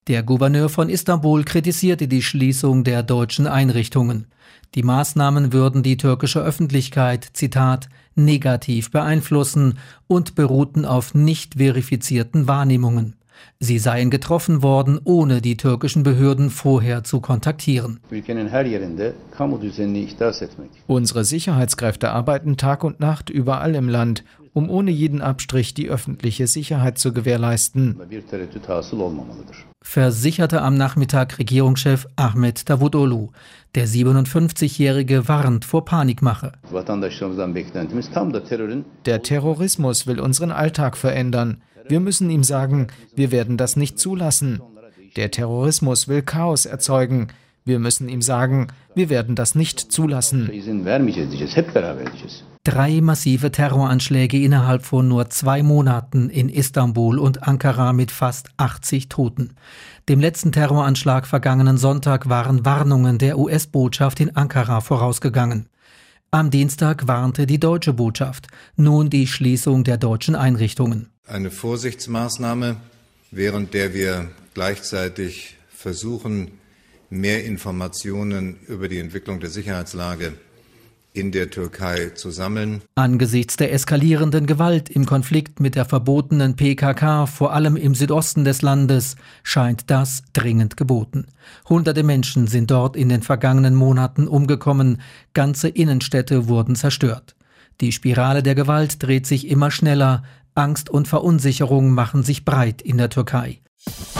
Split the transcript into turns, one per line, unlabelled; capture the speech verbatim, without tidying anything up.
Der Gouverneur von Istanbul kritisierte die Schließung der deutschen Einrichtungen. Die Maßnahmen würden die türkische Öffentlichkeit, Zitat, negativ beeinflussen und beruhten auf nicht verifizierten Wahrnehmungen. Sie seien getroffen worden, ohne die türkischen Behörden vorher zu kontaktieren.
Unsere Sicherheitskräfte arbeiten Tag und Nacht überall im Land, um ohne jeden Abstrich die öffentliche Sicherheit zu gewährleisten,
versicherte am Nachmittag Regierungschef Ahmet Davutoglu. Der siebenundfünfzigjährige warnt vor Panikmache.
Der Terrorismus will unseren Alltag verändern. Wir müssen ihm sagen, wir werden das nicht zulassen. Der Terrorismus will Chaos erzeugen. Wir müssen ihm sagen, wir werden das nicht zulassen.
Drei massive Terroranschläge innerhalb von nur zwei Monaten in Istanbul und Ankara mit fast achtzig Toten. Dem letzten Terroranschlag vergangenen Sonntag waren Warnungen der U S-Botschaft in Ankara vorausgegangen. Am Dienstag warnte die deutsche Botschaft, nun die Schließung der deutschen Einrichtungen.
Eine Vorsichtsmaßnahme, während der wir gleichzeitig versuchen, mehr Informationen über die Entwicklung der Sicherheitslage in der Türkei zu sammeln.
Angesichts der eskalierenden Gewalt im Konflikt mit der verbotenen P K K, vor allem im Südosten des Landes, scheint das dringend geboten. Hunderte Menschen sind dort in den vergangenen Monaten umgekommen, ganze Innenstädte wurden zerstört. Die Spirale der Gewalt dreht sich immer schneller, Angst und Verunsicherung machen sich breit in der Türkei.